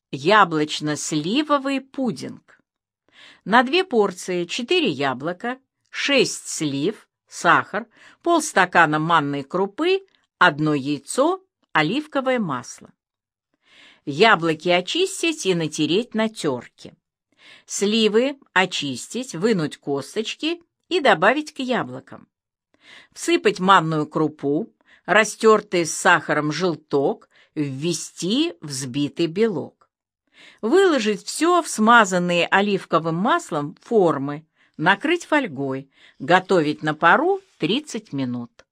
Яблочно-сливовый пудинг. На 2 порции 4 яблока, 6 слив, сахар, полстакана манной крупы, 1 яйцо, оливковое масло. Яблоки очистить и натереть на терке. Сливы очистить, вынуть косточки и добавить к яблокам. Всыпать манную крупу, растертый с сахаром желток, ввести взбитый белок. Выложить все в смазанные оливковым маслом формы, накрыть фольгой, готовить на пару 30 минут.